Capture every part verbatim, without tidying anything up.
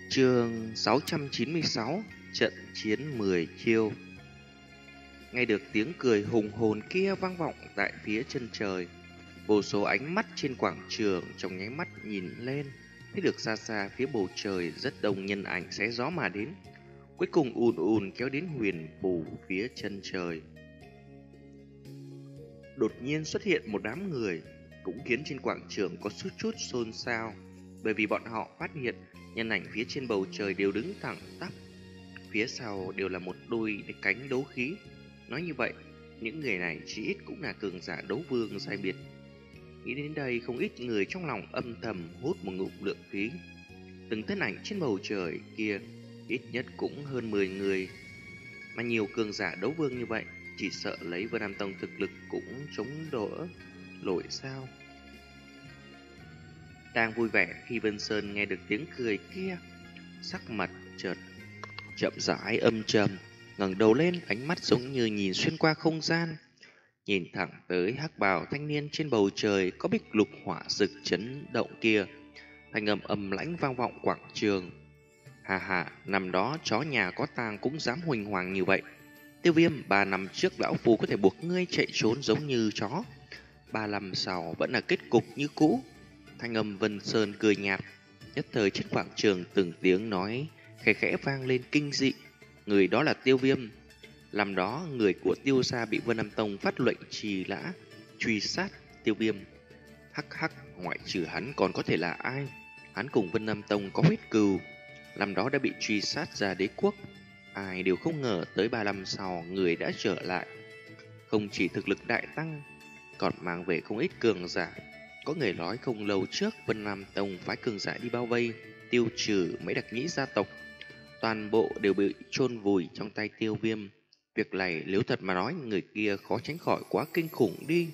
Chương sáu trăm chín mươi sáu. Trận chiến mười chiêu. Nghe được tiếng cười hùng hồn kia vang vọng tại phía chân trời, vô số ánh mắt trên quảng trường trong nháy mắt nhìn lên, thấy được xa xa phía bầu trời rất đông nhân ảnh xé gió mà đến, cuối cùng ùn ùn kéo đến huyền phù phía chân trời. Đột nhiên xuất hiện một đám người, cũng khiến trên quảng trường có chút chút xôn xao, bởi vì bọn họ phát hiện nhân ảnh phía trên bầu trời đều đứng thẳng tắp, phía sau đều là một đôi cánh đấu khí. Nói như vậy, những người này chỉ ít cũng là cường giả đấu vương giai biệt. Nghĩ đến đây, không ít người trong lòng âm thầm hút một ngụm lượng khí. Từng thân ảnh trên bầu trời kia ít nhất cũng hơn mười người, mà nhiều cường giả đấu vương như vậy, chỉ sợ lấy Vân Nam Tông thực lực cũng chống đỡ nổi sao. Đang vui vẻ khi Vân Sơn nghe được tiếng cười kia, sắc mặt chợt chậm rãi âm trầm, ngẩng đầu lên, ánh mắt giống như nhìn xuyên qua không gian, nhìn thẳng tới hắc bào thanh niên trên bầu trời có bích lục hỏa rực chấn động kia. Thanh âm ầm lãnh vang vọng quảng trường. Hà hà, năm đó chó nhà có tang cũng dám huỳnh hoàng như vậy. Tiêu Viêm, ba năm trước lão phu có thể buộc ngươi chạy trốn giống như chó, ba năm sau vẫn là kết cục như cũ. Thanh âm Vân Sơn cười nhạt, nhất thời trên quảng trường từng tiếng nói khẽ khẽ vang lên kinh dị. Người đó là Tiêu Viêm. Làm đó người của Tiêu gia bị Vân Nam Tông phát lệnh trì lã truy sát Tiêu Viêm. Hắc hắc, ngoại trừ hắn còn có thể là ai? Hắn cùng Vân Nam Tông có huyết cừu, làm đó đã bị truy sát ra đế quốc. Ai đều không ngờ tới ba năm sau người đã trở lại, không chỉ thực lực đại tăng, còn mang về không ít cường giả. Có người nói không lâu trước Vân Nam Tông phái cường giả đi bao vây, tiêu trừ mấy đặc nhĩ gia tộc, toàn bộ đều bị chôn vùi trong tay Tiêu Viêm. Việc này nếu thật mà nói, người kia khó tránh khỏi quá kinh khủng đi.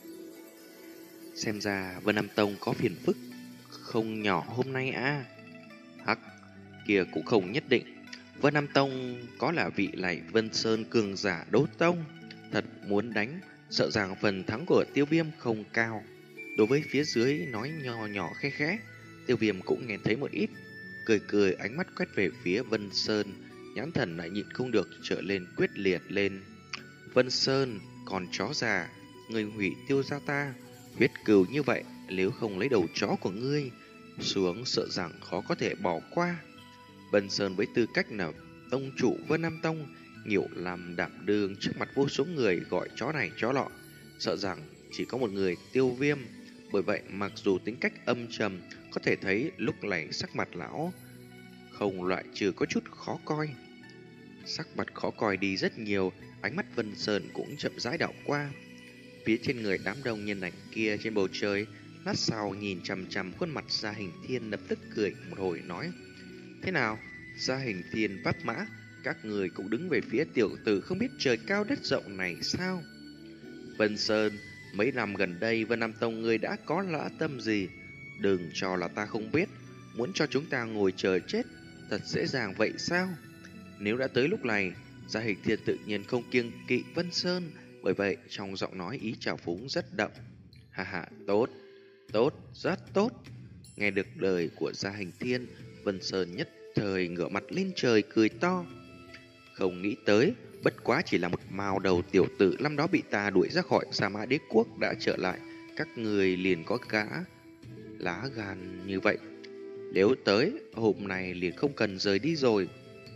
Xem ra Vân Nam Tông có phiền phức không nhỏ hôm nay à. Hắc, kia cũng không nhất định. Vân Nam Tông có là vị này Vân Sơn cường giả đấu tông, thật muốn đánh, sợ rằng phần thắng của Tiêu Viêm không cao. Đối với phía dưới nói nhỏ nhỏ khẽ khẽ, Tiêu Viêm cũng nghe thấy một ít, cười cười, ánh mắt quét về phía Vân Sơn, nhãn thần lại nhịn không được trở lên quyết liệt lên. Vân Sơn, còn chó già, người hủy Tiêu gia ta, huyết cừu như vậy, nếu không lấy đầu chó của ngươi xuống, sợ rằng khó có thể bỏ qua. Vân Sơn với tư cách là tông chủ Vân Nam Tông, nhiều làm đảm đương trước mặt vô số người gọi chó này chó lọ, sợ rằng chỉ có một người Tiêu Viêm. Bởi vậy mặc dù tính cách âm trầm, có thể thấy lúc này sắc mặt lão không loại trừ có chút khó coi. Sắc mặt khó coi đi rất nhiều, ánh mắt Vân Sơn cũng chậm rãi đảo qua phía trên người đám đông nhân ảnh kia trên bầu trời. Lát sau nhìn chằm chằm khuôn mặt Gia Hình Thiên, lập tức cười một hồi nói: thế nào, Gia Hình Thiên vấp mã, các người cũng đứng về phía tiểu tử không biết trời cao đất rộng này sao? Vân Sơn, mấy năm gần đây Vân Nam Tông ngươi đã có lã tâm gì? Đừng cho là ta không biết, muốn cho chúng ta ngồi chờ chết thật dễ dàng vậy sao? Nếu đã tới lúc này, Gia Hình Thiên tự nhiên không kiêng kỵ Vân Sơn, bởi vậy trong giọng nói ý trào phúng rất đậm. Hà hà, tốt, tốt, rất tốt. Nghe được lời của Gia Hình Thiên, Vân Sơn nhất thời ngửa mặt lên trời cười to. Không nghĩ tới, bất quá chỉ là một mao đầu tiểu tử năm đó bị ta đuổi ra khỏi Sa Mã Đế Quốc đã trở lại, các người liền có gã lá gan như vậy. Nếu tới, hôm nay liền không cần rời đi rồi.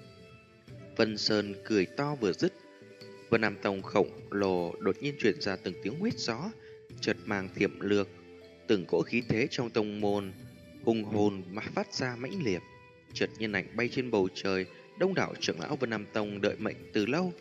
Vân Sơn cười to vừa dứt, Vân Nam Tông khổng lồ đột nhiên truyền ra từng tiếng huýt gió, chợt mang thiểm lược, từng cỗ khí thế trong tông môn hùng hồn mà phát ra mãnh liệt. Chợt nhân ảnh bay trên bầu trời, đông đảo trưởng lão Vân Nam Tông đợi mệnh từ lâu,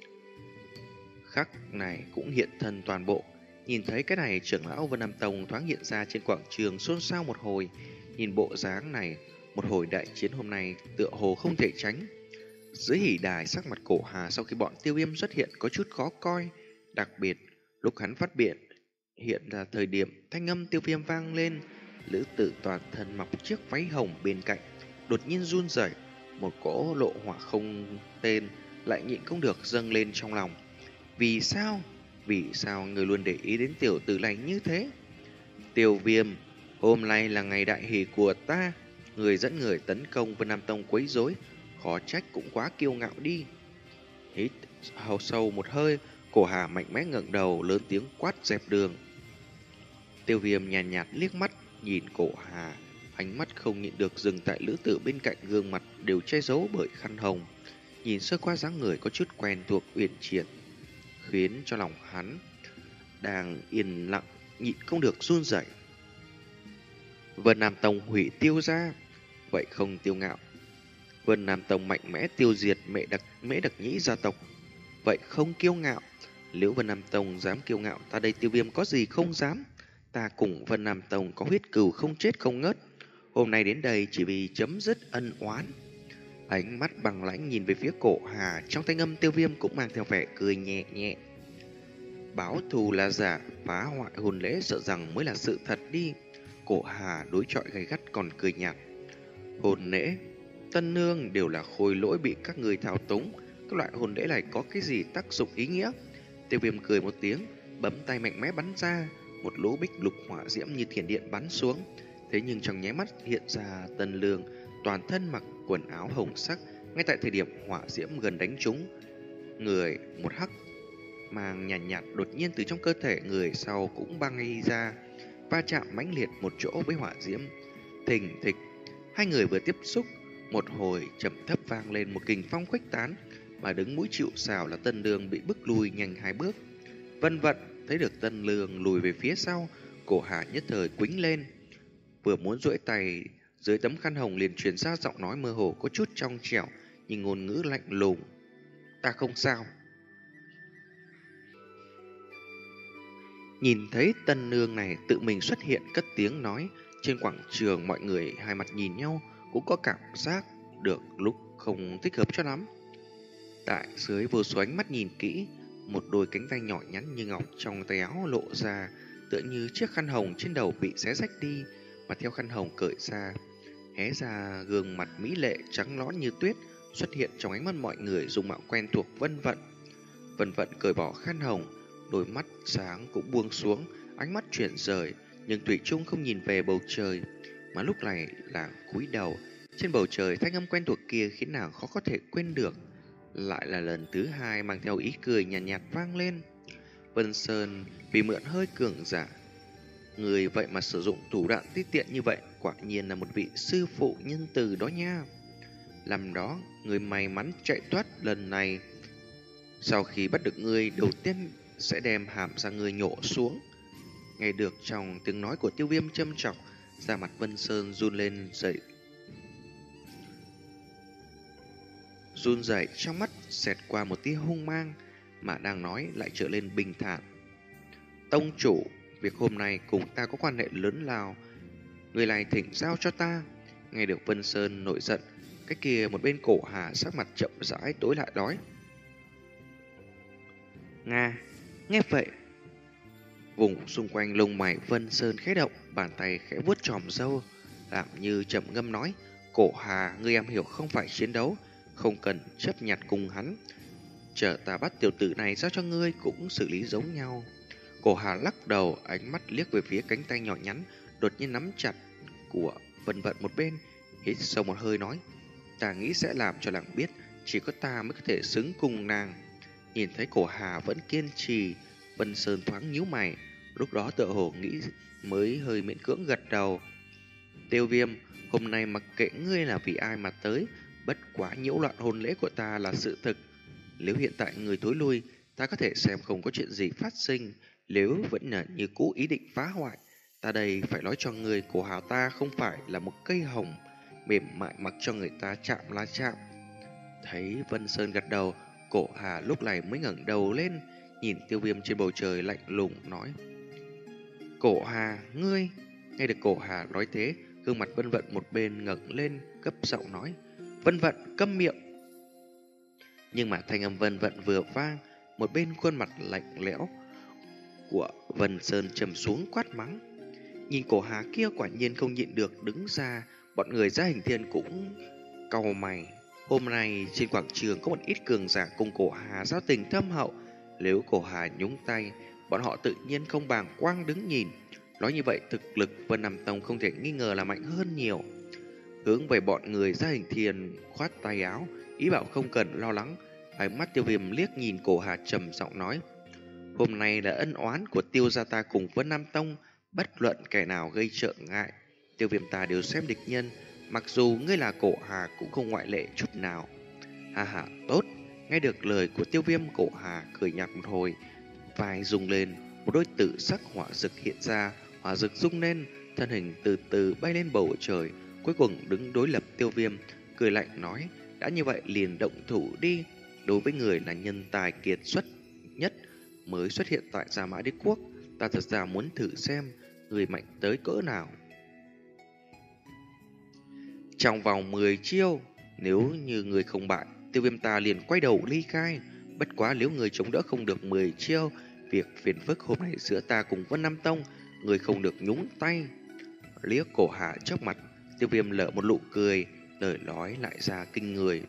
khắc này cũng hiện thân toàn bộ. Nhìn thấy cái này, trưởng lão Vân Nam Tông thoáng hiện ra trên quảng trường, xôn xao một hồi. Nhìn bộ dáng này, một hồi đại chiến hôm nay tựa hồ không thể tránh. Dưới hỉ đài, sắc mặt Cổ Hà sau khi bọn Tiêu Viêm xuất hiện có chút khó coi, đặc biệt lúc hắn phát biện hiện ra thời điểm thanh âm Tiêu Viêm vang lên, lữ tử toàn thân mặc chiếc váy hồng bên cạnh đột nhiên run rẩy, một cỗ lộ hỏa không tên lại nhịn không được dâng lên trong lòng. Vì sao? Vì sao người luôn để ý đến tiểu tử này như thế? Tiêu Viêm, hôm nay là ngày đại hỷ của ta, Người dẫn người tấn công Vân Nam Tông quấy rối, khó trách cũng quá kiêu ngạo đi. Hít hầu sâu một hơi, Cổ Hà mạnh mẽ ngẩng đầu lớn tiếng quát dẹp đường. Tiêu Viêm nhàn nhạt, nhạt liếc mắt nhìn Cổ Hà, ánh mắt không nhịn được dừng tại lữ tử bên cạnh, gương mặt đều che giấu bởi khăn hồng. Nhìn sơ qua dáng người có chút quen thuộc uyển chuyển, khiến cho lòng hắn đang yên lặng nhịn không được run rẩy. Vân Nam Tông hủy Tiêu gia, vậy không tiêu ngạo. Vân Nam Tông mạnh mẽ tiêu diệt mẹ đặc mễ đặc nhĩ gia tộc, vậy không kiêu ngạo. Nếu Vân Nam Tông dám kiêu ngạo, ta đây Tiêu Viêm có gì không dám. Ta cùng Vân Nam Tông có huyết cừu không chết không ngớt. Hôm nay đến đây chỉ vì chấm dứt ân oán. Ánh mắt bằng lãnh nhìn về phía Cổ Hà, trong thanh âm Tiêu Viêm cũng mang theo vẻ cười nhẹ nhẹ. Báo thù là giả, phá hoại hồn lễ sợ rằng mới là sự thật đi. Cổ Hà đối chọi gay gắt còn cười nhạt. Hồn lễ, tân nương đều là khôi lỗi bị các người thao túng. Các loại hồn lễ này có cái gì tác dụng ý nghĩa? Tiêu Viêm cười một tiếng, bấm tay mạnh mẽ bắn ra. Một lỗ bích lục hỏa diễm như thiểm điện bắn xuống. Thế nhưng trong nháy mắt hiện ra tân lương, toàn thân mặc quần áo hồng sắc. Ngay tại thời điểm hỏa diễm gần đánh trúng người, một hắc mang nhàn nhạt, nhạt đột nhiên từ trong cơ thể người sau cũng bay ra, va chạm mãnh liệt một chỗ với hỏa diễm. Thình thịch, hai người vừa tiếp xúc, một hồi trầm thấp vang lên một kình phong khuếch tán, mà đứng mũi chịu sào là Tân Lương bị bức lùi nhanh hai bước. Vân Vận thấy được Tân Lương lùi về phía sau, Cổ Hà nhất thời quĩnh lên, vừa muốn duỗi tay, dưới tấm khăn hồng liền truyền ra giọng nói mơ hồ có chút trong trẻo, nhưng ngôn ngữ lạnh lùng. Ta không sao. Nhìn thấy Tân Nương này tự mình xuất hiện cất tiếng nói, trên quảng trường mọi người hai mặt nhìn nhau cũng có cảm giác được lúc không thích hợp cho lắm. Tại dưới vô số ánh mắt nhìn kỹ, một đôi cánh tay nhỏ nhắn như ngọc trong tay áo lộ ra, tựa như chiếc khăn hồng trên đầu bị xé rách đi, mà theo khăn hồng cởi ra, hé ra gương mặt mỹ lệ trắng nõn như tuyết xuất hiện trong ánh mắt mọi người, dung mạo quen thuộc Vân Vận. Vân Vận cởi bỏ khăn hồng, đôi mắt sáng cũng buông xuống, ánh mắt chuyển rời, nhưng thủy chung không nhìn về bầu trời, mà lúc này là cúi đầu. Trên bầu trời thanh âm quen thuộc kia khiến nàng khó có thể quên được, lại là lần thứ hai mang theo ý cười nhàn nhạt, nhạt vang lên. Vân Sơn vì mượn hơi cường giả, người vậy mà sử dụng thủ đoạn tiết tiện như vậy, quả nhiên là một vị sư phụ nhân từ đó nha. Làm đó, người may mắn chạy thoát lần này, sau khi bắt được người đầu tiên sẽ đem hàm ra người nhổ xuống. Nghe được trong tiếng nói của Tiêu Viêm châm chọc, da mặt Vân Sơn run lên dậy, run rẩy, trong mắt xẹt qua một tia hung mang, mà đang nói lại trở lên bình thản. Tông chủ, việc hôm nay cùng ta có quan hệ lớn lao, người này thỉnh giao cho ta. Nghe được Vân Sơn nổi giận, cái kia một bên Cổ Hà sắc mặt chậm rãi tối lại đói. Nga, nghe vậy, vùng xung quanh lông mày Vân Sơn khẽ động, bàn tay khẽ vuốt tròm râu, làm như trầm ngâm nói: Cổ Hà, ngươi am hiểu không phải chiến đấu, không cần chấp nhặt cùng hắn. Chờ ta bắt tiểu tử này giao cho ngươi cũng xử lý giống nhau. Cổ Hà lắc đầu, ánh mắt liếc về phía cánh tay nhỏ nhắn đột nhiên nắm chặt của Vân Vận một bên, hít sâu một hơi nói: ta nghĩ sẽ làm cho nàng biết chỉ có ta mới có thể xứng cùng nàng. Nhìn thấy Cổ Hà vẫn kiên trì, Vân Sơn thoáng nhíu mày, lúc đó tựa hồ nghĩ mới hơi miễn cưỡng gật đầu. Tiêu Viêm, hôm nay mặc kệ ngươi là vì ai mà tới, bất quá nhiễu loạn hôn lễ của ta là sự thực. Nếu hiện tại người tối lui, ta có thể xem không có chuyện gì phát sinh. Nếu vẫn là như cũ ý định phá hoại, ta đây phải nói cho người, Cổ Hà ta không phải là một cây hồng mềm mại mặc cho người ta chạm là chạm. Thấy Vân Sơn gật đầu, Cổ Hà lúc này mới ngẩng đầu lên, nhìn Tiêu Viêm trên bầu trời lạnh lùng nói: Cổ Hà, ngươi. Nghe được Cổ Hà nói thế, gương mặt Vân Vận một bên ngẩng lên, gấp giọng nói: Vân Vận, câm miệng. Nhưng mà thanh âm Vân Vận vừa vang, một bên khuôn mặt lạnh lẽo của Vân Sơn trầm xuống quát mắng. Nhìn Cổ Hà kia quả nhiên không nhịn được đứng ra, bọn người Gia Hình Thiên cũng cau mày. Hôm nay trên quảng trường có một ít cường giả cùng Cổ Hà giao tình thâm hậu, nếu Cổ Hà nhúng tay, bọn họ tự nhiên không bàng quang đứng nhìn. Nói như vậy, thực lực Vân Nam Tông không thể nghi ngờ là mạnh hơn nhiều. hướng về bọn người Gia Hình Thiên khoát tay áo, ý bảo không cần lo lắng. Ánh mắt Tiêu Viêm liếc nhìn Cổ Hà trầm giọng nói: hôm nay là ân oán của Tiêu gia ta cùng Vân Nam Tông, bất luận kẻ nào gây trợ ngại, Tiêu Viêm ta đều xem địch nhân. Mặc dù ngươi là Cổ Hà cũng không ngoại lệ chút nào. Ha ha, tốt. Nghe được lời của Tiêu Viêm, Cổ Hà cười nhạt một hồi, vai rung lên, một đôi tử sắc hỏa dực hiện ra, hỏa dực rung lên, thân hình từ từ bay lên bầu trời, cuối cùng đứng đối lập Tiêu Viêm, cười lạnh nói: đã như vậy liền động thủ đi. Đối với người là nhân tài kiệt xuất nhất mới xuất hiện tại Gia Mã Đế Quốc, ta thật ra muốn thử xem người mạnh tới cỡ nào. Trong vòng mười chiêu, nếu như người không bại, Tiêu Viêm ta liền quay đầu ly khai. Bất quá nếu người chống đỡ không được mười chiêu, việc phiền phức hôm nay giữa ta cùng Vân Nam Tông, người không được nhúng tay. Liếc Cổ Hà trước mặt, Tiêu Viêm lở một nụ cười, lời nói lại ra kinh người.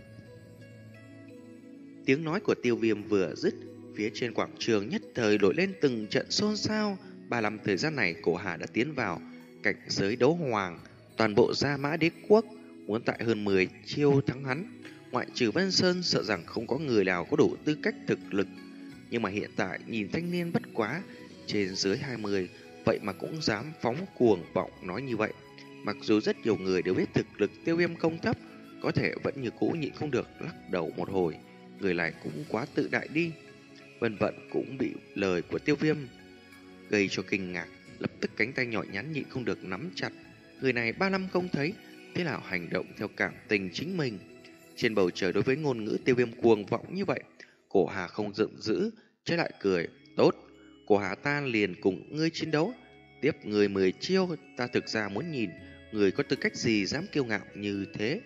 Tiếng nói của Tiêu Viêm vừa dứt, phía trên quảng trường nhất thời nổi lên từng trận xôn xao. Ba năm thời gian này, Cổ Hà đã tiến vào cảnh giới đấu hoàng. Toàn bộ Gia Mã Đế Quốc muốn tại hơn mười chiêu thắng hắn, ngoại trừ Vân Sơn, sợ rằng không có người nào có đủ tư cách thực lực. Nhưng mà hiện tại nhìn thanh niên bất quá trên dưới hai mươi, vậy mà cũng dám phóng cuồng vọng nói như vậy. Mặc dù rất nhiều người đều biết thực lực Tiêu Viêm không thấp, có thể vẫn như cũ nhịn không được lắc đầu một hồi. Người này cũng quá tự đại đi. Vân Vận cũng bị lời của Tiêu Viêm gây cho kinh ngạc, lập tức cánh tay nhỏ nhắn nhịn không được nắm chặt. Người này ba năm không thấy, thế nào hành động theo cảm tình chính mình. Trên bầu trời đối với ngôn ngữ Tiêu Viêm cuồng vọng như vậy, Cổ Hà không giận dữ, trái lại cười: tốt, Cổ Hà ta liền cùng ngươi chiến đấu, tiếp người mười chiêu. Ta thực ra muốn nhìn người có tư cách gì dám kiêu ngạo như thế.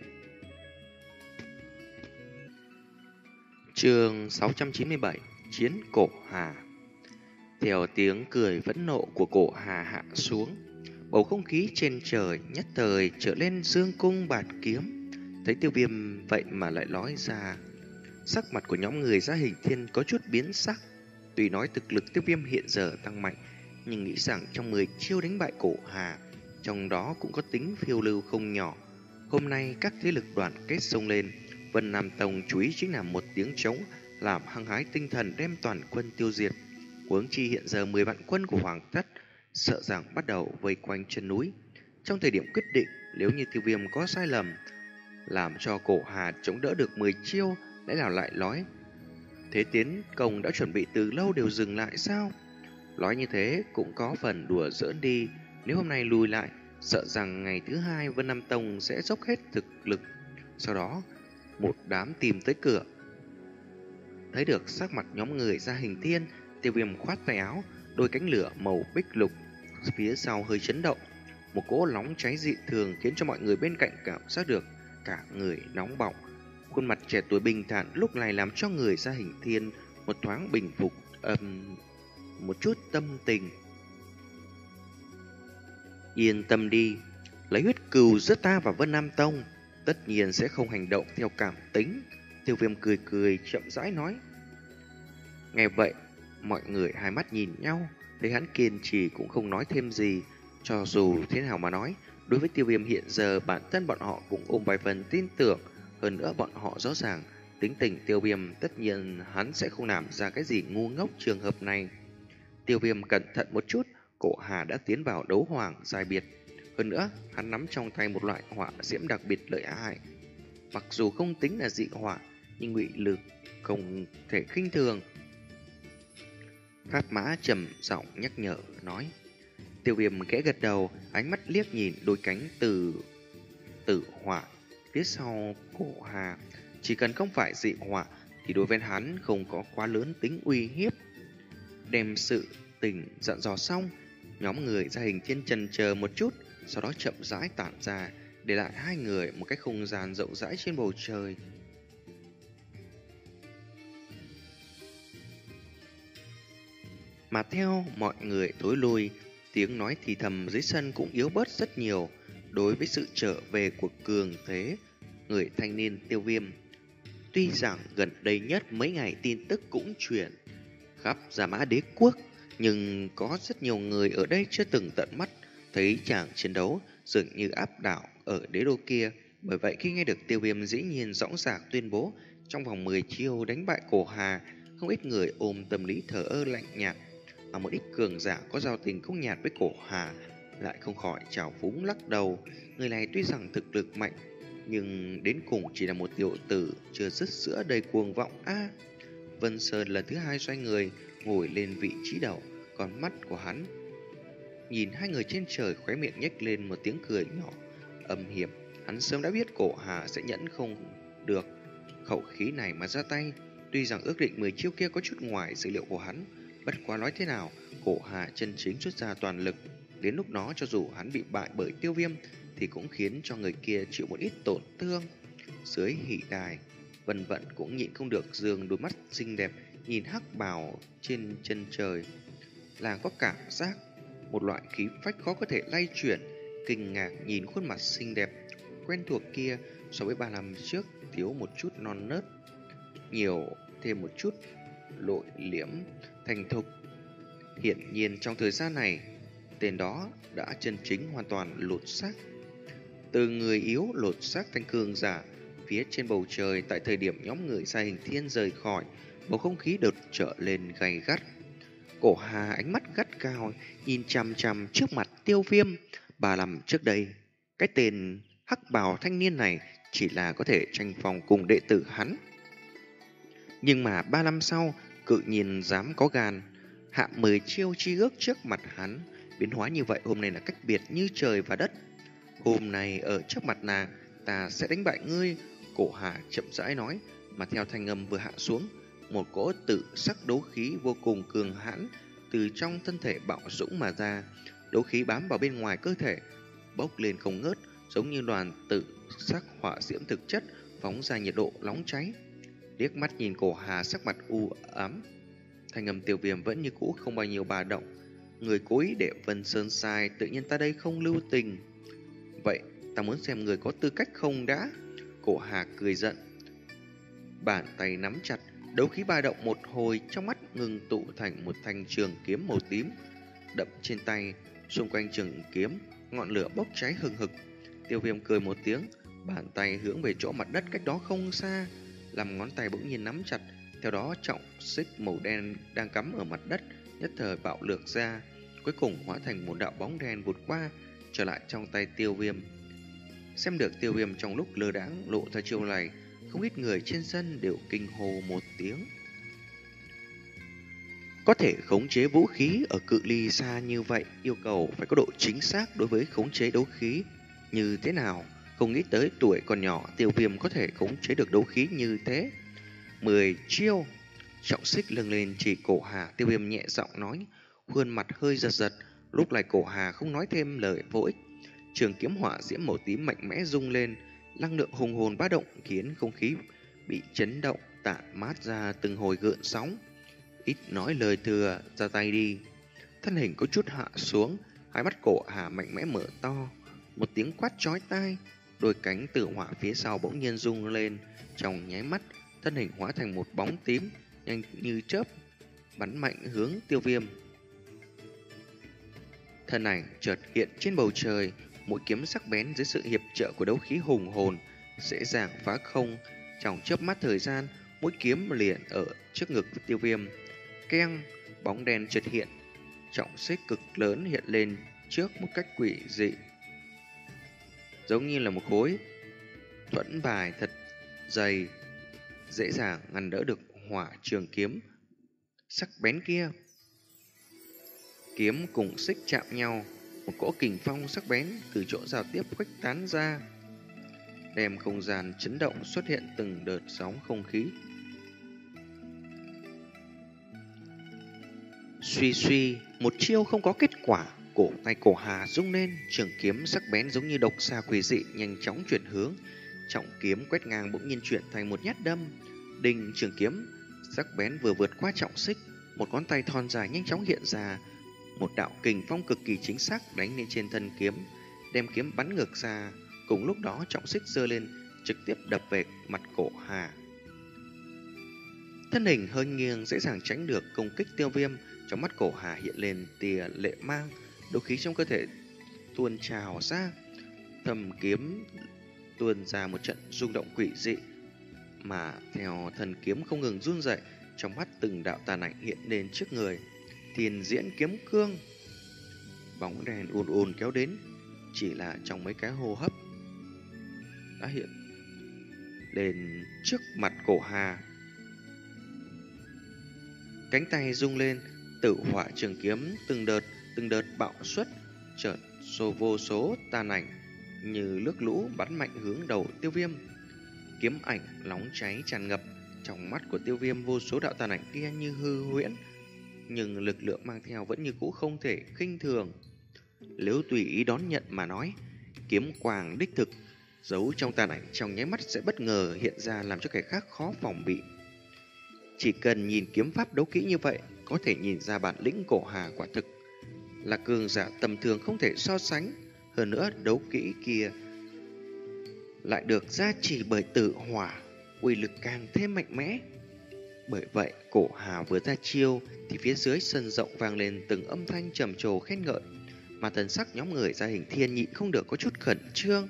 Chương sáu trăm chín mươi bảy: Chiến Cổ Hà. Theo tiếng cười phẫn nộ của Cổ Hà hạ xuống, bầu không khí trên trời nhất thời trở lên dương cung bạt kiếm. Thấy Tiêu Viêm vậy mà lại nói ra, sắc mặt của nhóm người Gia Hình Thiên có chút biến sắc. Tuy nói thực lực Tiêu Viêm hiện giờ tăng mạnh, nhưng nghĩ rằng trong mười chiêu đánh bại Cổ Hà, trong đó cũng có tính phiêu lưu không nhỏ. Hôm nay các thế lực đoàn kết xông lên, Vân Nam Tông chú ý chính là một tiếng trống, làm hăng hái tinh thần đem toàn quân tiêu diệt. Huống chi hiện giờ mười vạn quân của Hoàng Thất sợ rằng bắt đầu vây quanh chân núi. Trong thời điểm quyết định, nếu như Tiêu Viêm có sai lầm, làm cho Cổ Hà chống đỡ được mười chiêu, lẽ nào lại nói thế tiến công đã chuẩn bị từ lâu đều dừng lại sao? Nói như thế cũng có phần đùa giỡn đi. Nếu hôm nay lùi lại, sợ rằng ngày thứ hai Vân Nam Tông sẽ dốc hết thực lực. Sau đó một đám tìm tới cửa. Thấy được sắc mặt nhóm người Gia Hình Thiên, Tiêu Viêm khoát tay áo, đôi cánh lửa màu bích lục phía sau hơi chấn động. Một cỗ nóng cháy dị thường khiến cho mọi người bên cạnh cảm giác được cả người nóng bỏng. Khuôn mặt trẻ tuổi bình thản lúc này làm cho người Gia Hình Thiên một thoáng bình phục um, một chút tâm tình. Yên tâm đi, lấy huyết cừu giữa ta và Vân Nam Tông, tất nhiên sẽ không hành động theo cảm tính. Tiêu Viêm cười cười chậm rãi nói. Nghe vậy, mọi người hai mắt nhìn nhau, thấy hắn kiên trì cũng không nói thêm gì. Cho dù thế nào mà nói, đối với Tiêu Viêm hiện giờ bản thân bọn họ cũng ôm vài phần tin tưởng. Hơn nữa bọn họ rõ ràng tính tình Tiêu Viêm, tất nhiên hắn sẽ không làm ra cái gì ngu ngốc trường hợp này. Tiêu Viêm cẩn thận một chút, Cổ Hà đã tiến vào đấu hoàng giai biệt. Hơn nữa, hắn nắm trong tay một loại hỏa diễm đặc biệt lợi hại. Mặc dù không tính là dị hỏa, nhưng ngụy lực không thể khinh thường. Pháp Mã trầm giọng nhắc nhở nói. Tiêu Viêm khẽ gật đầu, ánh mắt liếc nhìn đôi cánh từ tử hỏa phía sau Cổ Hà. Chỉ cần không phải dị hỏa thì đối với hắn không có quá lớn tính uy hiếp. Đem sự tình dặn dò xong, nhóm người Gia Hình Thiên chần chờ một chút, sau đó chậm rãi tản ra, để lại hai người một cái không gian rộng rãi trên bầu trời. Mà theo mọi người tối lui, tiếng nói thì thầm dưới sân cũng yếu bớt rất nhiều. Đối với sự trở về của cường thế người thanh niên Tiêu Viêm, tuy rằng gần đây nhất mấy ngày tin tức cũng truyền khắp Gia Mã Đế Quốc, nhưng có rất nhiều người ở đây chưa từng tận mắt thấy chàng chiến đấu, dường như áp đảo ở đế đô kia. Bởi vậy khi nghe được Tiêu Viêm dĩ nhiên dõng dạc tuyên bố trong vòng mười chiêu đánh bại Cổ Hà, không ít người ôm tâm lý thờ ơ lạnh nhạt, mà một ít cường giả có giao tình không nhạt với Cổ Hà lại không khỏi trào phúng lắc đầu. Người này tuy rằng thực lực mạnh, nhưng đến cùng chỉ là một tiểu tử chưa dứt sữa đầy cuồng vọng a. À, Vân Sơn lần thứ hai xoay người ngồi lên vị trí đầu, con mắt của hắn nhìn hai người trên trời, khóe miệng nhếch lên một tiếng cười nhỏ âm hiểm. Hắn sớm đã biết Cổ Hà sẽ nhẫn không được khẩu khí này mà ra tay. Tuy rằng ước định mười chiêu kia có chút ngoài dự liệu của hắn, bất quá nói thế nào, Cổ Hà chân chính xuất ra toàn lực. Đến lúc đó cho dù hắn bị bại bởi Tiêu Viêm thì cũng khiến cho người kia chịu một ít tổn thương. Dưới hỉ đài, Vân Vận cũng nhịn không được dường đôi mắt xinh đẹp nhìn hắc bào trên chân trời. Làng có cảm giác một loại khí phách khó có thể lay chuyển, kinh ngạc nhìn khuôn mặt xinh đẹp quen thuộc kia so với ba năm trước thiếu một chút non nớt, nhiều thêm một chút lội liễm thành thục. Hiển nhiên trong thời gian này, tên đó đã chân chính hoàn toàn lột xác. Từ người yếu lột xác thành cường giả. Phía trên bầu trời, tại thời điểm nhóm người xa hình thiên rời khỏi, bầu không khí đột trở lên gay gắt. Cổ Hà ánh mắt gắt cao nhìn chằm chằm trước mặt Tiêu Viêm. Ba năm trước đây, cái tên hắc bào thanh niên này chỉ là có thể tranh phòng cùng đệ tử hắn, nhưng mà ba năm sau cự nhiên dám có gan hạ mười chiêu chi ước trước mặt hắn. Biến hóa như vậy hôm nay là cách biệt như trời và đất. Hôm nay ở trước mặt nàng, ta sẽ đánh bại ngươi. Cổ Hà chậm rãi nói, mà theo thanh âm vừa hạ xuống, một cỗ tự sắc đấu khí vô cùng cường hãn từ trong thân thể bạo dũng mà ra. Đấu khí bám vào bên ngoài cơ thể, bốc lên không ngớt, giống như đoàn tự sắc hỏa diễm thực chất, phóng ra nhiệt độ nóng cháy. Liếc mắt nhìn Cổ Hà sắc mặt u ám, thanh âm Tiêu Viêm vẫn như cũ không bao nhiêu bà động. Người cố ý để Vân Sơn sai, tự nhiên ta đây không lưu tình. Vậy ta muốn xem người có tư cách không đã. Cổ Hà cười giận, bàn tay nắm chặt, đấu khí ba động một hồi, trong mắt ngừng tụ thành một thanh trường kiếm màu tím đậm trên tay. Xung quanh trường kiếm ngọn lửa bốc cháy hừng hực. Tiêu Viêm cười một tiếng, bàn tay hướng về chỗ mặt đất cách đó không xa, làm ngón tay bỗng nhiên nắm chặt. Theo đó trọng xích màu đen đang cắm ở mặt đất nhất thời bạo lược ra, cuối cùng hóa thành một đạo bóng đen vụt qua trở lại trong tay Tiêu Viêm. Xem được Tiêu Viêm trong lúc lơ đãng lộ ra chiêu này, không ít người trên sân đều kinh hô một tiếng. Có thể khống chế vũ khí ở cự ly xa như vậy, yêu cầu phải có độ chính xác đối với khống chế đấu khí như thế nào. Không nghĩ tới tuổi còn nhỏ, Tiêu Viêm có thể khống chế được đấu khí như thế. Mười chiêu. Trọng xích lưng lên chỉ Cổ Hà. Tiêu Viêm nhẹ giọng nói, khuôn mặt hơi giật giật. Lúc này Cổ Hà không nói thêm lời vô ích. Trường kiếm hỏa diễm màu tím mạnh mẽ rung lên, năng lượng hùng hồn bá động khiến không khí bị chấn động, tản mát ra từng hồi gợn sóng. Ít nói lời thừa, ra tay đi. Thân hình có chút hạ xuống, hai mắt Cổ Hà mạnh mẽ mở to, một tiếng quát chói tai. Đôi cánh tử hỏa phía sau bỗng nhiên rung lên, trong nháy mắt thân hình hóa thành một bóng tím nhanh như chớp bắn mạnh hướng Tiêu Viêm. Thân ảnh chợt hiện trên bầu trời, mũi kiếm sắc bén dưới sự hiệp trợ của đấu khí hùng hồn dễ dàng phá không. Trong chớp mắt thời gian, mũi kiếm liền ở trước ngực Tiêu Viêm. Keng, bóng đen chợt hiện, trọng xích cực lớn hiện lên trước một cách quỷ dị, giống như là một khối thuẫn bài thật dày, dễ dàng ngăn đỡ được hỏa trường kiếm sắc bén kia. Kiếm cùng xích chạm nhau, một cỗ kình phong sắc bén từ chỗ giao tiếp khuếch tán ra, đem không gian chấn động, xuất hiện từng đợt sóng không khí. Suy suy, một chiêu không có kết quả, cổ tay Cổ Hà rung lên, trường kiếm sắc bén giống như độc xà quỷ dị nhanh chóng chuyển hướng. Trọng kiếm quét ngang bỗng nhiên chuyển thành một nhát đâm. Đinh, trường kiếm sắc bén vừa vượt qua trọng xích, một ngón tay thon dài nhanh chóng hiện ra, một đạo kình phong cực kỳ chính xác đánh lên trên thân kiếm, đem kiếm bắn ngược ra. Cùng lúc đó trọng xích giơ lên, trực tiếp đập về mặt Cổ Hà. Thân hình hơi nghiêng, dễ dàng tránh được công kích Tiêu Viêm. Trong mắt Cổ Hà hiện lên tia lệ mang, đấu khí trong cơ thể tuôn trào ra, thầm kiếm tuôn ra một trận rung động quỷ dị, mà theo thần kiếm không ngừng run rẩy, trong mắt từng đạo tàn ảnh hiện lên trước người. Thiên diễn kiếm cương, bóng đèn ùn ùn kéo đến, chỉ là trong mấy cái hô hấp đã hiện lên trước mặt Cổ Hà. Cánh tay rung lên, tử hỏa trường kiếm từng đợt từng đợt bạo xuất, chợt số vô số tàn ảnh như nước lũ bắn mạnh hướng đầu Tiêu Viêm. Kiếm ảnh nóng cháy tràn ngập, trong mắt của Tiêu Viêm vô số đạo tàn ảnh kia như hư huyễn, nhưng lực lượng mang theo vẫn như cũ không thể khinh thường. Nếu tùy ý đón nhận mà nói, kiếm quang đích thực giấu trong tàn ảnh trong nháy mắt sẽ bất ngờ hiện ra, làm cho kẻ khác khó phòng bị. Chỉ cần nhìn kiếm pháp đấu kỹ như vậy, có thể nhìn ra bản lĩnh Cổ Hà quả thực là cường giả tầm thường không thể so sánh. Hơn nữa đấu kỹ kia lại được gia trì bởi tử hỏa, uy lực càng thêm mạnh mẽ. Bởi vậy Cổ Hà vừa ra chiêu thì phía dưới sân rộng vang lên từng âm thanh trầm trồ khen ngợi, mà thần sắc nhóm người gia hình thiên nhịn không được có chút khẩn trương.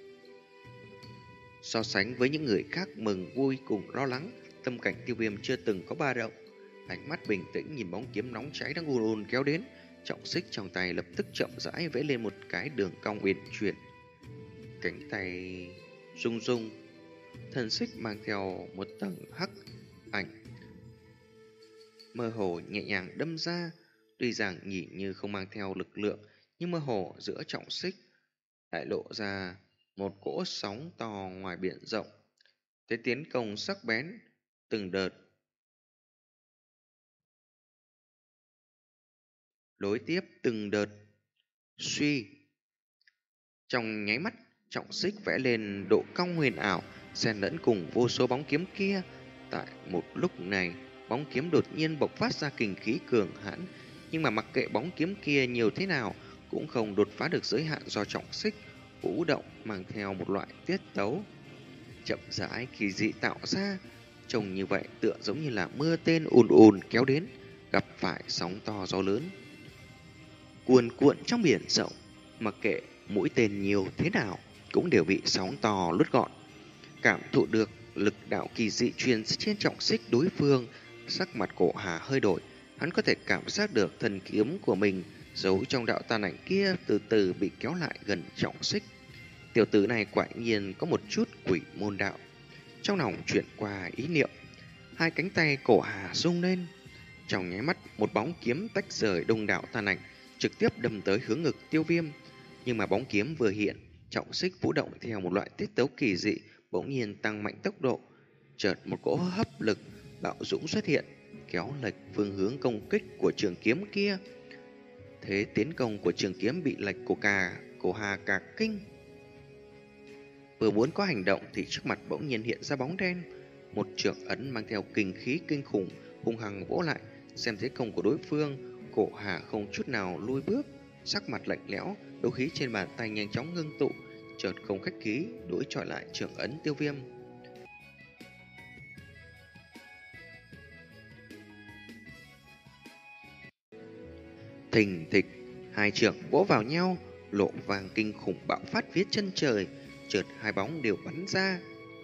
So sánh với những người khác mừng vui cùng lo lắng, tâm cảnh Tiêu Viêm chưa từng có ba động. Ánh mắt bình tĩnh nhìn bóng kiếm nóng cháy đang ùn ùn kéo đến, trọng xích trong tay lập tức chậm rãi vẽ lên một cái đường cong uyển chuyển. Cánh tay rung rung, thần xích mang theo một tầng hắc ảnh mơ hồ nhẹ nhàng đâm ra. Tuy rằng nhìn như không mang theo lực lượng, nhưng mơ hồ giữa trọng xích lại lộ ra một cỗ sóng to ngoài biển rộng. Thế tiến công sắc bén, từng đợt đối tiếp từng đợt suy. Trong nháy mắt, trọng xích vẽ lên độ cong huyền ảo, xen lẫn cùng vô số bóng kiếm kia. Tại một lúc này, bóng kiếm đột nhiên bộc phát ra kình khí cường hãn, nhưng mà mặc kệ bóng kiếm kia nhiều thế nào cũng không đột phá được giới hạn do trọng xích vũ động mang theo một loại tiết tấu chậm rãi kỳ dị tạo ra. Trông như vậy tựa giống như là mưa tên ùn ùn kéo đến, gặp phải sóng to gió lớn cuồn cuộn trong biển rộng, mặc kệ mũi tên nhiều thế nào cũng đều bị sóng to lướt gọn. Cảm thụ được lực đạo kỳ dị truyền trên trọng xích đối phương, sắc mặt Cổ Hà hơi đổi. Hắn có thể cảm giác được thần kiếm của mình giấu trong đạo tàn ảnh kia từ từ bị kéo lại gần trọng xích. Tiểu tử này quả nhiên có một chút quỷ môn đạo. Trong lòng chuyển qua ý niệm, hai cánh tay Cổ Hà rung lên. Trong nháy mắt, một bóng kiếm tách rời đông đảo tàn ảnh, trực tiếp đâm tới hướng ngực Tiêu Viêm. Nhưng mà bóng kiếm vừa hiện, trọng xích vũ động theo một loại tiết tấu kỳ dị, bỗng nhiên tăng mạnh tốc độ. Chợt một cỗ hấp lực bạo dũng xuất hiện, kéo lệch phương hướng công kích của trường kiếm kia. Thế tiến công của trường kiếm bị lệch của cả Cổ Hà cả kinh. Vừa muốn có hành động thì trước mặt bỗng nhiên hiện ra bóng đen, một trường ấn mang theo kinh khí kinh khủng hung hăng vỗ lại. Xem thế công của đối phương, Cổ Hà không chút nào lùi bước, sắc mặt lạnh lẽo, đấu khí trên bàn tay nhanh chóng ngưng tụ, chợt không khách khí đối chọi lại trường ấn Tiêu Viêm. Thình thịch, hai trường vỗ vào nhau, lộ vàng kinh khủng bạo phát phía chân trời, chợt hai bóng đều bắn ra.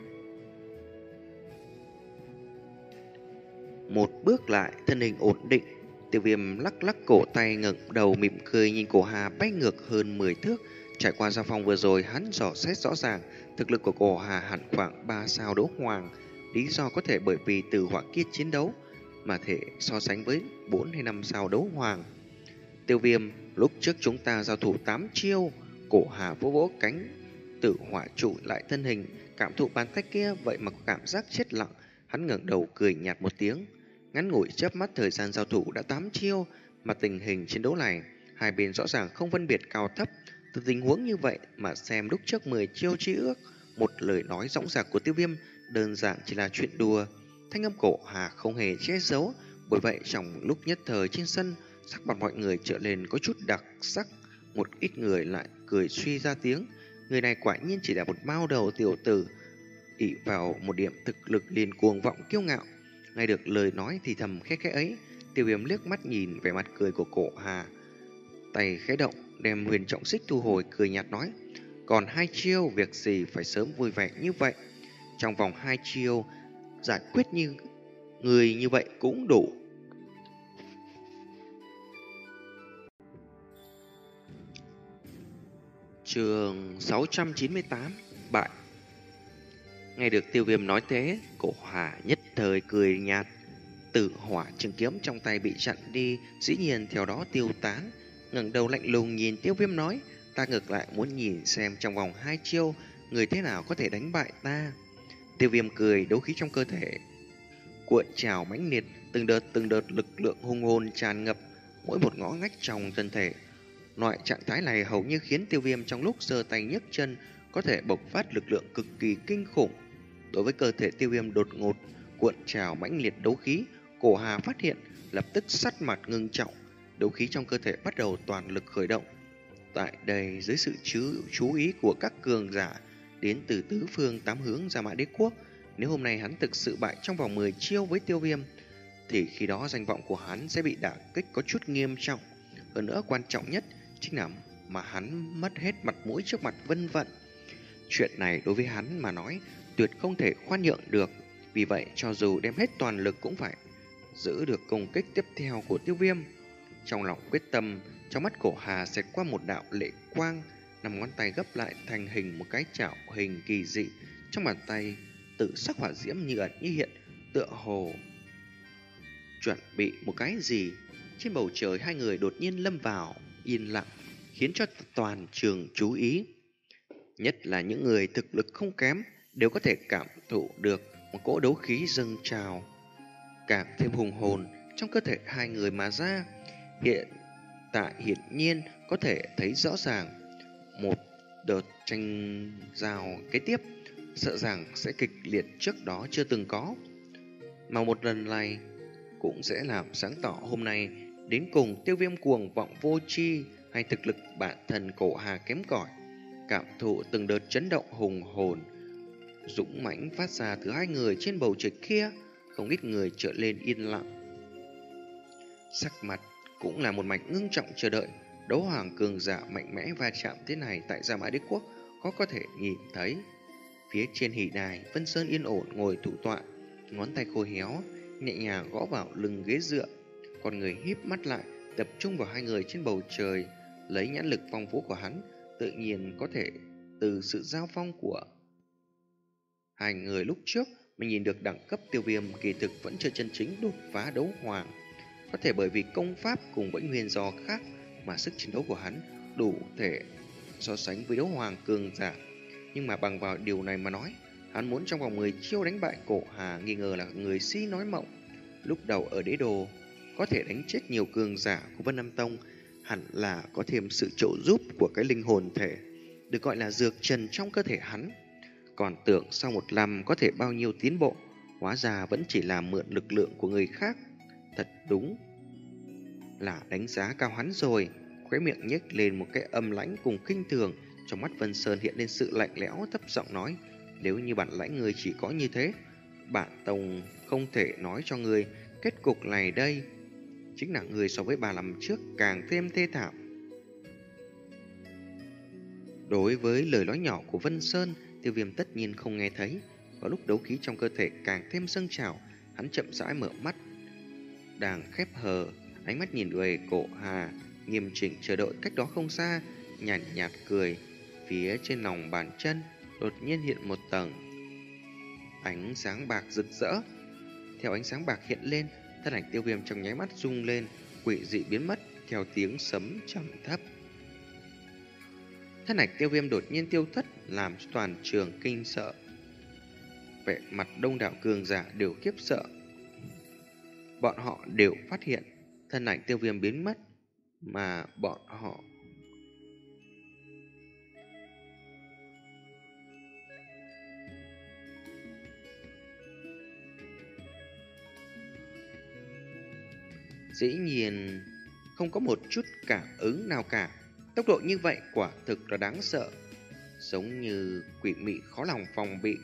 Một bước lại, thân hình ổn định, Tiêu Viêm lắc lắc cổ tay, ngẩng đầu mỉm cười nhìn Cổ Hà bay ngược hơn mười thước. Trải qua giao phong vừa rồi, hắn dò xét rõ ràng thực lực của Cổ Hà hẳn khoảng ba sao đấu hoàng. Lý do có thể bởi vì từ hỏa kia chiến đấu mà thể so sánh với bốn hay năm sao đấu hoàng. Tiêu Viêm, lúc trước chúng ta giao thủ tám chiêu. Cổ Hà vỗ vỗ cánh tử hỏa trụ lại thân hình, cảm thụ bàn tay kia vậy mà có cảm giác chết lặng. Hắn ngẩng đầu cười nhạt một tiếng. Ngắn ngủi chớp mắt thời gian giao thủ đã tám chiêu, mà tình hình chiến đấu này hai bên rõ ràng không phân biệt cao thấp. Từ tình huống như vậy mà xem lúc trước mười chiêu chi ước, một lời nói dõng dạc của Tiêu Viêm đơn giản chỉ là chuyện đùa. Thanh âm Cổ Hà không hề che giấu, bởi vậy trong lúc nhất thời trên sân, sắc mặt mọi người trở lên có chút đặc sắc. Một ít người lại cười suy ra tiếng, người này quả nhiên chỉ là một mao đầu tiểu tử, ỷ vào một điểm thực lực liền cuồng vọng kiêu ngạo. Nghe được lời nói thì thầm khẽ khẽ ấy, Tiêu Viêm liếc mắt nhìn vẻ mặt cười của Cổ Hà, tay khẽ động đem huyền trọng xích thu hồi, cười nhạt nói: Còn hai chiêu, việc gì phải sớm vui vẻ như vậy. Trong vòng hai chiêu, giải quyết như người như vậy cũng đủ. Chương sáu trăm chín mươi tám. Bại. Nghe được Tiêu Viêm nói thế, Cổ Hà nhất thời cười nhạt. Tử hỏa trường kiếm trong tay bị chặn đi, dĩ nhiên theo đó tiêu tán. Ngẩng đầu lạnh lùng nhìn Tiêu Viêm nói, ta ngược lại muốn nhìn xem trong vòng hai chiêu, người thế nào có thể đánh bại ta. Tiêu Viêm cười, đấu khí trong cơ thể cuộn trào mãnh liệt, từng đợt từng đợt lực lượng hung hồn tràn ngập mỗi một ngõ ngách trong thân thể. Loại trạng thái này hầu như khiến Tiêu Viêm trong lúc giơ tay nhấc chân có thể bộc phát lực lượng cực kỳ kinh khủng. Đối với cơ thể Tiêu Viêm đột ngột cuộn trào mãnh liệt đấu khí, Cổ Hà phát hiện, lập tức sắc mặt ngưng trọng, đấu khí trong cơ thể bắt đầu toàn lực khởi động. Tại đây, dưới sự chú, chú ý của các cường giả đến từ tứ phương tám hướng Gia Mã Đế Quốc, nếu hôm nay hắn thực sự bại trong vòng mười chiêu với Tiêu Viêm, thì khi đó danh vọng của hắn sẽ bị đả kích có chút nghiêm trọng. Hơn nữa quan trọng nhất chính là mà hắn mất hết mặt mũi trước mặt Vân Vận. Chuyện này đối với hắn mà nói tuyệt không thể khoan nhượng được. Vì vậy cho dù đem hết toàn lực cũng phải giữ được công kích tiếp theo của Tiêu Viêm. Trong lòng quyết tâm, trong mắt Cổ Hà xẹt qua một đạo lệ quang, năm ngón tay gấp lại thành hình một cái chảo hình kỳ dị. Trong bàn tay tự sắc hỏa diễm như ẩn như hiện, tựa hồ chuẩn bị một cái gì. Trên bầu trời hai người đột nhiên lâm vào yên lặng, khiến cho toàn trường chú ý. Nhất là những người thực lực không kém đều có thể cảm thụ được một cỗ đấu khí dâng trào, càng thêm hùng hồn trong cơ thể hai người mà ra. Hiện tại hiển nhiên có thể thấy rõ ràng một đợt tranh giao kế tiếp sợ rằng sẽ kịch liệt trước đó chưa từng có, mà một lần này cũng sẽ làm sáng tỏ hôm nay đến cùng Tiêu Viêm cuồng vọng vô tri hay thực lực bản thân Cổ Hà kém cỏi. Cảm thụ từng đợt chấn động hùng hồn dũng mãnh phát ra từ hai người trên bầu trời kia, không ít người trở lên yên lặng, sắc mặt cũng là một mạch ngưng trọng chờ đợi. Đấu hoàng cường giả mạnh mẽ va chạm thế này tại Gia Mã Đế Quốc có có thể nhìn thấy. Phía trên hỉ đài, Vân Sơn yên ổn ngồi thủ tọa, ngón tay khô héo nhẹ nhàng gõ vào lưng ghế dựa, con người híp mắt lại tập trung vào hai người trên bầu trời. Lấy nhãn lực phong phú của hắn, tự nhiên có thể từ sự giao phong của hai người lúc trước mình nhìn được đẳng cấp Tiêu Viêm kỳ thực vẫn chưa chân chính đột phá đấu hoàng. Có thể bởi vì công pháp cùng với nguyên do khác mà sức chiến đấu của hắn đủ thể so sánh với đấu hoàng cường giả. Nhưng mà bằng vào điều này mà nói, hắn muốn trong vòng mười chiêu đánh bại Cổ Hà nghi ngờ là người si nói mộng. Lúc đầu ở đế đồ có thể đánh chết nhiều cường giả của Vân Nam Tông, hẳn là có thêm sự trợ giúp của cái linh hồn thể được gọi là dược trần trong cơ thể hắn. Còn tưởng sau một năm có thể bao nhiêu tiến bộ, hóa ra vẫn chỉ là mượn lực lượng của người khác. Thật đúng là đánh giá cao hắn rồi. Khóe miệng nhếch lên một cái âm lãnh cùng khinh thường, trong mắt Vân Sơn hiện lên sự lạnh lẽo, thấp giọng nói: nếu như bản lãnh người chỉ có như thế, bản tông không thể nói cho người kết cục này đây chính là người so với ba năm trước càng thêm thê thảm. Đối với lời nói nhỏ của Vân Sơn, Tiêu Viêm tất nhiên không nghe thấy. Vào lúc đấu khí trong cơ thể càng thêm dâng trào, hắn chậm rãi mở mắt, đang khép hờ, ánh mắt nhìn về Cổ Hà, nghiêm chỉnh chờ đợi cách đó không xa, nhàn nhạt, nhạt cười. Phía trên lòng bàn chân đột nhiên hiện một tầng ánh sáng bạc rực rỡ. Theo ánh sáng bạc hiện lên, thân ảnh Tiêu Viêm trong nháy mắt rung lên, quỷ dị biến mất theo tiếng sấm trầm thấp. Thân ảnh Tiêu Viêm đột nhiên tiêu thất, làm cho toàn trường kinh sợ. Vẻ mặt đông đảo cường giả đều khiếp sợ. Bọn họ đều phát hiện thân ảnh Tiêu Viêm biến mất, mà bọn họ dĩ nhiên không có một chút cảm ứng nào cả. Tốc độ như vậy quả thực là đáng sợ, giống như quỷ mị khó lòng phòng bị.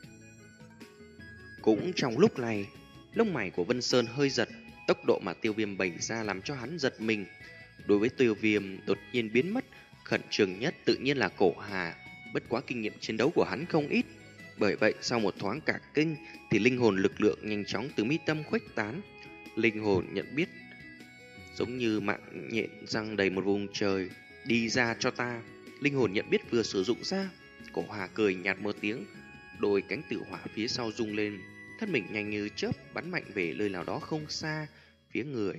Cũng trong lúc này, lông mày của Vân Sơn hơi giật, tốc độ mà Tiêu Viêm bày ra làm cho hắn giật mình. Đối với Tiêu Viêm đột nhiên biến mất, khẩn trương nhất tự nhiên là Cổ Hà. Bất quá kinh nghiệm chiến đấu của hắn không ít. Bởi vậy sau một thoáng cả kinh thì linh hồn lực lượng nhanh chóng từ mi tâm khuếch tán. Linh hồn nhận biết giống như mạng nhện răng đầy một vùng trời. Đi ra cho ta. Linh hồn nhận biết vừa sử dụng ra, Cổ Hà cười nhạt một tiếng, đôi cánh tử hỏa phía sau rung lên, thân mình nhanh như chớp bắn mạnh về nơi nào đó không xa, phía người.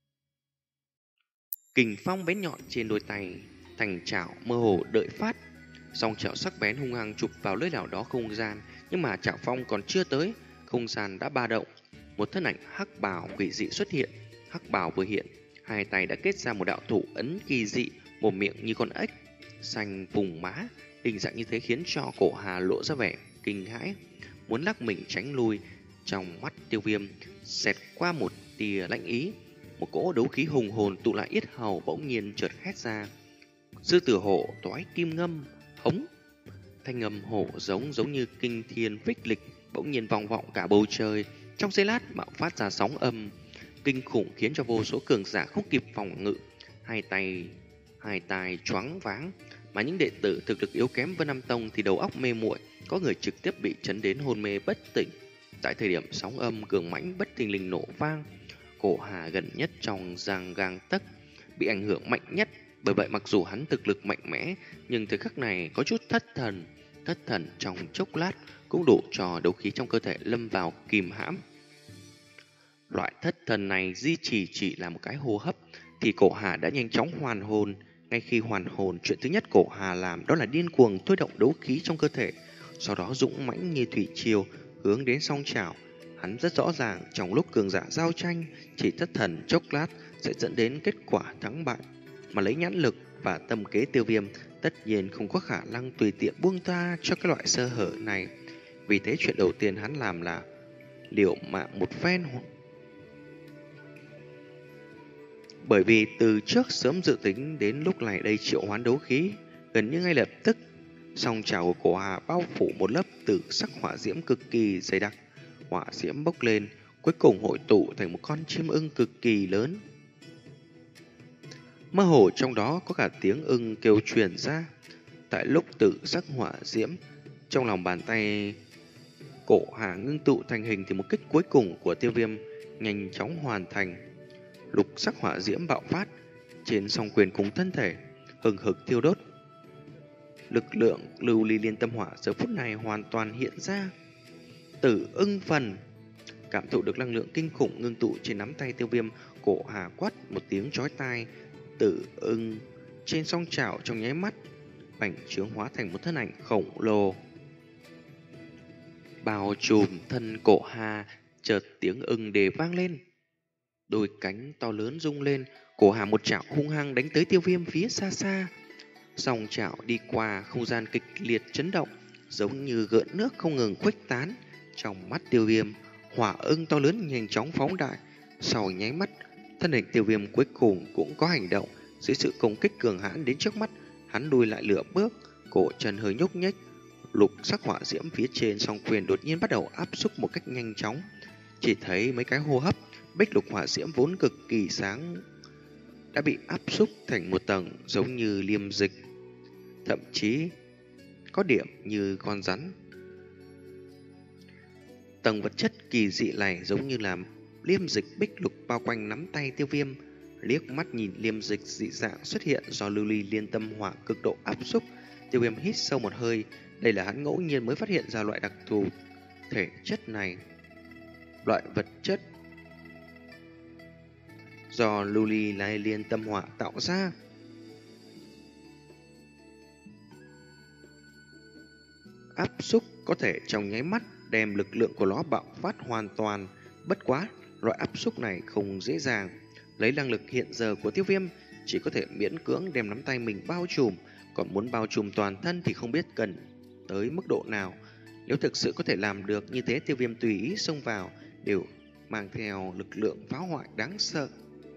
Kình phong bén nhọn trên đôi tay, thành chảo mơ hồ đợi phát, song chảo sắc bén hung hăng chụp vào nơi nào đó không gian, nhưng mà chảo phong còn chưa tới, không gian đã ba động, một thân ảnh hắc bào quỷ dị xuất hiện. Hắc bào vừa hiện, hai tay đã kết ra một đạo thủ ấn kỳ dị, một miệng như con ếch, xanh vùng má, hình dạng như thế khiến cho Cổ Hà lộ ra vẻ kinh hãi, muốn lắc mình tránh lui. Trong mắt Tiêu Viêm xẹt qua một tia lạnh ý, một cỗ đấu khí hùng hồn tụ lại yết hầu bỗng nhiên chợt hét ra. Sư tử hổ toái kim ngâm, hống. Thanh âm hổ giống giống như kinh thiên phích lịch bỗng nhiên vang vọng cả bầu trời, trong giây lát bạo phát ra sóng âm kinh khủng khiến cho vô số cường giả không kịp phòng ngự, hai tay hai tai choáng váng, mà những đệ tử thực lực yếu kém Vân Nam Tông thì đầu óc mê muội, có người trực tiếp bị chấn đến hôn mê bất tỉnh. Tại thời điểm sóng âm cường mãnh bất thình lình nổ vang, Cổ Hà gần nhất trong giang gang tấc, bị ảnh hưởng mạnh nhất. Bởi vậy mặc dù hắn thực lực mạnh mẽ, nhưng thời khắc này có chút thất thần. Thất thần trong chốc lát cũng đủ cho đấu khí trong cơ thể lâm vào kìm hãm. Loại thất thần này duy trì chỉ là một cái hô hấp thì Cổ Hà đã nhanh chóng hoàn hồn. Ngay khi hoàn hồn, chuyện thứ nhất Cổ Hà làm đó là điên cuồng thôi động đấu khí trong cơ thể, sau đó dũng mãnh như thủy triều hướng đến song chảo. Hắn rất rõ ràng trong lúc cường giả giao tranh, chỉ thất thần chốc lát sẽ dẫn đến kết quả thắng bại, mà lấy nhãn lực và tâm kế Tiêu Viêm tất nhiên không có khả năng tùy tiện buông tha cho cái loại sơ hở này. Vì thế chuyện đầu tiên hắn làm là liều mạng một phen. Bởi vì từ trước sớm dự tính đến lúc này đây triệu hoán đấu khí, gần như ngay lập tức song chảo của Cổ Hà bao phủ một lớp tử sắc hỏa diễm cực kỳ dày đặc. Hỏa diễm bốc lên, cuối cùng hội tụ thành một con chim ưng cực kỳ lớn. Mơ hồ trong đó có cả tiếng ưng kêu truyền ra. Tại lúc tử sắc hỏa diễm trong lòng bàn tay Cổ Hà ngưng tụ thành hình thì một kích cuối cùng của Tiêu Viêm nhanh chóng hoàn thành. Lục sắc hỏa diễm bạo phát trên song quyền cùng thân thể, hừng hực thiêu đốt. Lực lượng lưu ly liên tâm hỏa giờ phút này hoàn toàn hiện ra. Tử ưng phần. Cảm thụ được năng lượng kinh khủng ngưng tụ trên nắm tay Tiêu Viêm, Cổ Hà quát một tiếng chói tai. Tử ưng trên song chảo trong nháy mắt bành trướng hóa thành một thân ảnh khổng lồ, bao trùm thân Cổ Hà. Chợt tiếng ưng đề vang lên, đôi cánh to lớn rung lên, Cổ Hà một chảo hung hăng đánh tới Tiêu Viêm phía xa xa. Song chảo đi qua không gian kịch liệt chấn động, giống như gợn nước không ngừng khuếch tán. Trong mắt Tiêu Viêm, hỏa ưng to lớn nhanh chóng phóng đại. Sau nháy mắt, thân hình Tiêu Viêm cuối cùng cũng có hành động. Dưới sự công kích cường hãn đến trước mắt, hắn lùi lại lửa bước, cổ chân hơi nhúc nhích. Lục sắc hỏa diễm phía trên song quyền đột nhiên bắt đầu áp xúc một cách nhanh chóng. Chỉ thấy mấy cái hô hấp, bích lục hỏa diễm vốn cực kỳ sáng đã bị áp xúc thành một tầng giống như liêm dịch, thậm chí có điểm như con rắn. Tầng vật chất kỳ dị này giống như là liêm dịch bích lục bao quanh nắm tay Tiêu Viêm. Liếc mắt nhìn liêm dịch dị dạng xuất hiện do lưu ly liên tâm hỏa cực độ áp xúc, Tiêu Viêm hít sâu một hơi. Đây là hắn ngẫu nhiên mới phát hiện ra loại đặc thù thể chất này. Loại vật chất do lưu ly lai liên tâm hỏa tạo ra. Áp xúc có thể trong nháy mắt đem lực lượng của nó bạo phát hoàn toàn. Bất quá, loại áp xúc này không dễ dàng. Lấy năng lực hiện giờ của Tiêu Viêm, chỉ có thể miễn cưỡng đem nắm tay mình bao trùm, còn muốn bao trùm toàn thân thì không biết cần tới mức độ nào. Nếu thực sự có thể làm được như thế, Tiêu Viêm tùy ý xông vào đều mang theo lực lượng phá hoại đáng sợ.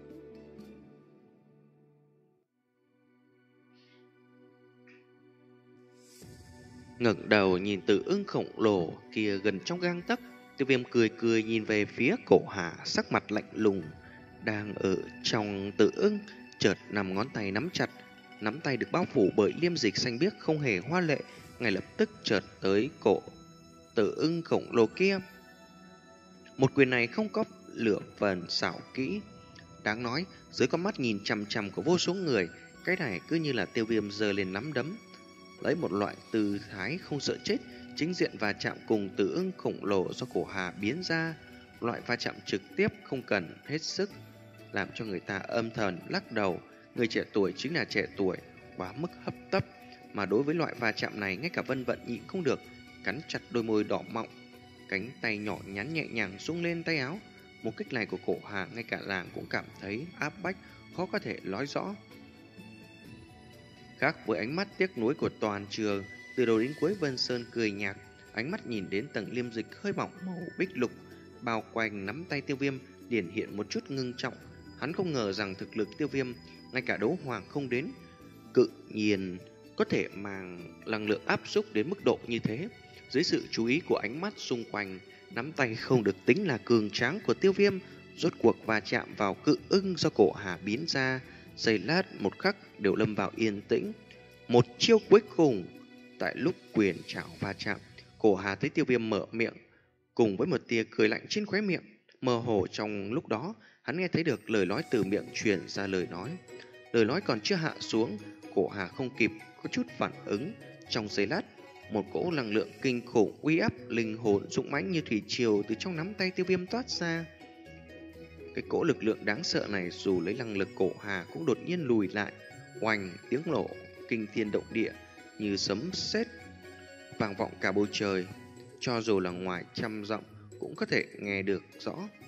Ngẩng đầu nhìn Tử ưng khổng lồ kia gần trong gang tấc, Tiêu Viêm cười cười nhìn về phía Cổ Hà, sắc mặt lạnh lùng. Đang ở trong Tử ưng, chợt nằm ngón tay nắm chặt, nắm tay được bao phủ bởi liêm dịch xanh biếc không hề hoa lệ, ngay lập tức chợt tới cổ Tử Ưng khổng lồ kia. Một quyền này không có lửa phần xảo kỹ. Đáng nói, dưới con mắt nhìn chằm chằm của vô số người, cái này cứ như là Tiêu Viêm giơ lên nắm đấm, lấy một loại tư thái không sợ chết, chính diện va chạm cùng Tử Ưng khổng lồ do Cổ Hà biến ra. Loại va chạm trực tiếp không cần hết sức, làm cho người ta âm thầm lắc đầu. Người trẻ tuổi chính là trẻ tuổi, quá mức hấp tấp. Mà đối với loại va chạm này, ngay cả Vân Vận nhịn không được, cắn chặt đôi môi đỏ mọng, cánh tay nhỏ nhắn nhẹ nhàng xung lên tay áo. Một kích này của Cổ Hà ngay cả làng cũng cảm thấy áp bách, khó có thể nói rõ. Khác với ánh mắt tiếc nuối của toàn trường, từ đầu đến cuối Vân Sơn cười nhạt, ánh mắt nhìn đến tầng liêm dịch hơi mỏng màu bích lục bao quanh nắm tay Tiêu Viêm, điển hiện một chút ngưng trọng. Hắn không ngờ rằng thực lực Tiêu Viêm ngay cả đấu hoàng không đến, cự nhiên có thể mang năng lượng áp xúc đến mức độ như thế. Dưới sự chú ý của ánh mắt xung quanh, nắm tay không được tính là cường tráng của Tiêu Viêm rốt cuộc va chạm vào cự ưng do Cổ Hà biến ra. Giây lát một khắc đều lâm vào yên tĩnh. Một chiêu cuối cùng, tại lúc quyền trảo va chạm, Cổ Hà thấy Tiêu Viêm mở miệng, cùng với một tia cười lạnh trên khóe miệng. Mơ hồ trong lúc đó, hắn nghe thấy được lời nói từ miệng truyền ra lời nói. Lời nói còn chưa hạ xuống, Cổ Hà không kịp có chút phản ứng. Trong giây lát, một cỗ năng lượng kinh khủng uy áp linh hồn dũng mãnh như thủy triều từ trong nắm tay Tiêu Viêm toát ra. Cái cỗ lực lượng đáng sợ này dù lấy năng lực Cổ Hà cũng đột nhiên lùi lại. Oanh, tiếng nổ kinh thiên động địa như sấm sét vang vọng cả bầu trời, cho dù là ngoài trăm dặm cũng có thể nghe được rõ.